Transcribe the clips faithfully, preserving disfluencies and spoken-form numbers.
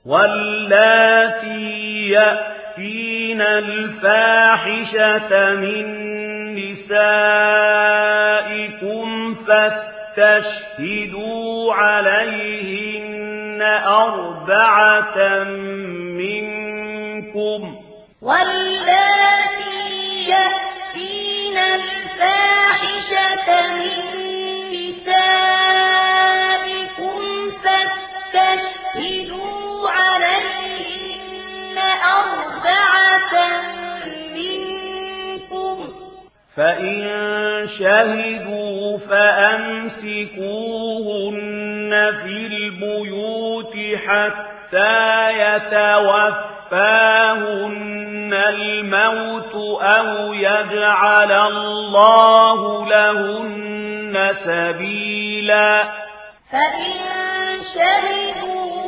واللاتي يأتين الفاحشة من نسائكم فاستشهدوا عليهن أربعة منكم واللاتي يأتين الفاحشة من نسائكم فاستشهدوا عليهن أربعة منكم فإن شهدوا فأمسكوهن في البيوت حتى يتوفاهن الموت أو يجعل الله لهن سبيلا فإن شهدوا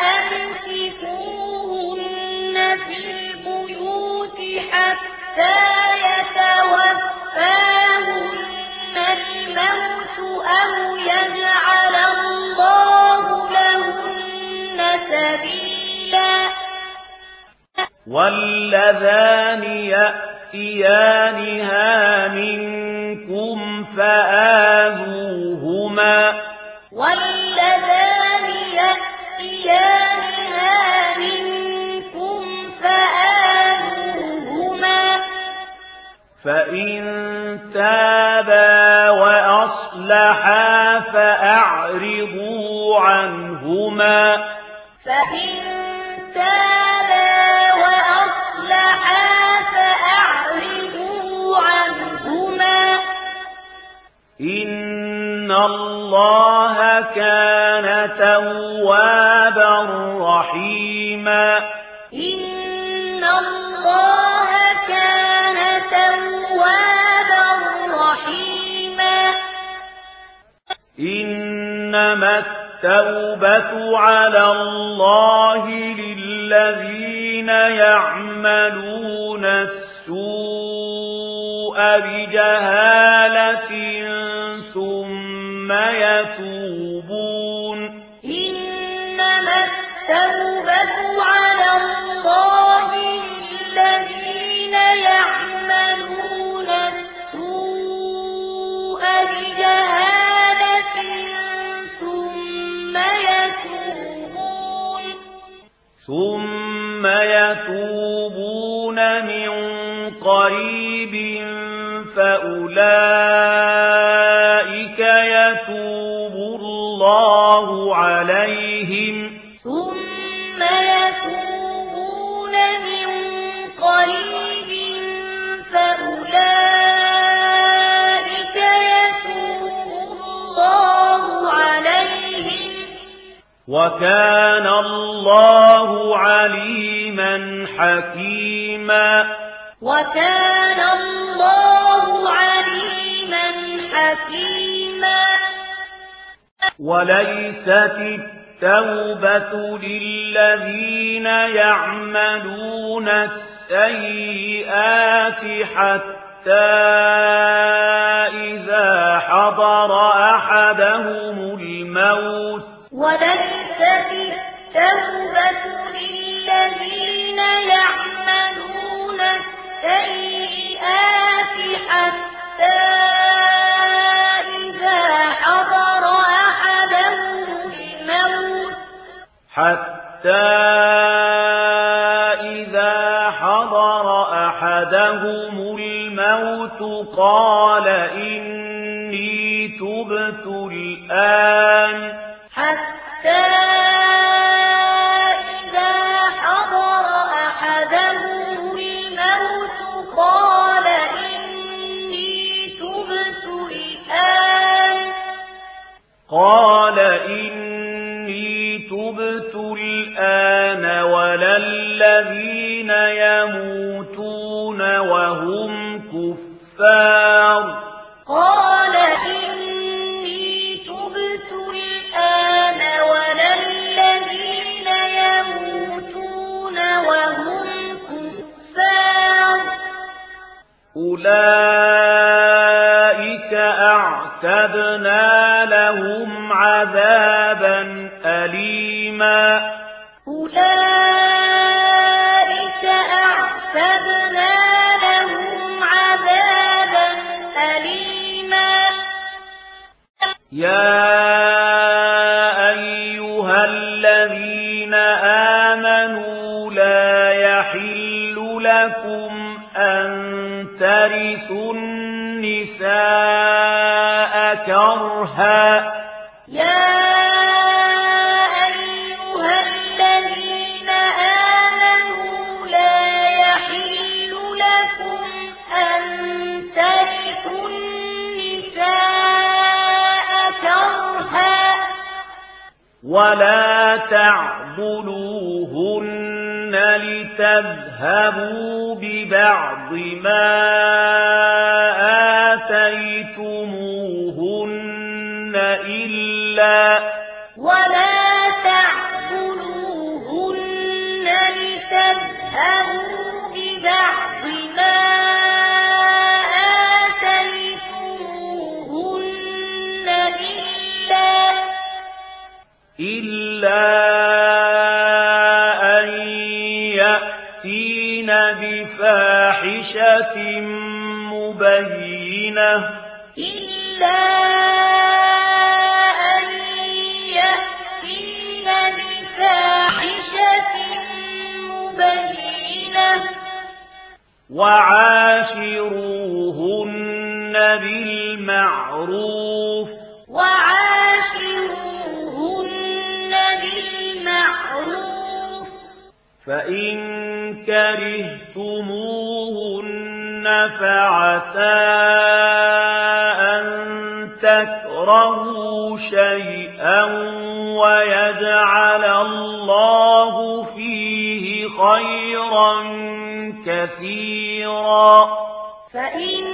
فأمسكوهن في البيوت حتى يتوفاهن الموت أو يجعل الله لهن سبيلا واللذان يأتيانها منكم فآذوهما واللذان يأتيانها منكم فآذوهما فإن تابا وأصلحا فأعرضوا عنهما فإن تابا وأصلحا فأعرضوا عنهما إن الله كان توابا رحيما إن الله كان توابا رحيما إنما التوبة على الله للذين يعملون السوء بجهالة ثم يتوبون إنما التوبة على الله للذين يعملون السوء بجهالة ثم يتوبون ثم يتوبون من قريب فأولئك يتوب الله عليهم ثم يتوبون من قريب فأولئك يتوب الله عليهم وكان الله عليما حكيما وكان الله عليما حكيما وليست التوبة للذين يعملون السيئات حتى إذا حضر أحدهم الموت وليست التوبة للذين يعملون السيئات حتى إذا حضر أحدهم الموت حتى إذا حضر أحدهم الموت قال إني تبت الآن حتى إذا حضر أحدهم الموت قال إني تبت الآن قال إني تبت الآن ولا الذين يموتون وهم كفار قال إني تبت الآن ولا الذين يموتون وهم كفار أولئك أعتدنا لهم عذابا أليما أولئك أعتدنا لهم عذابا أليما. يا أيها الذين آمنوا لا يحل لكم أن ترثوا النساء كرها. يا أيها الذين آمنوا لا يحل لكم أن ترثوا النساء كرها ولا تعضلوهن لتذهبوا ببعض ما آتيتموهن إلا ولا تعضلوهن لتذهبوا ببعض ما آتيتموهن إلا إلا أن يأتين بفاحشة مبينة إلا أن يأتين بفاحشة مبينة وعاشروهن بالمعروف وعاشروهن بالمعروف فإن كرهتموهن فعسى أن تكرهوا شيئا ويجعل الله فيه خيرا كثيرا. فإن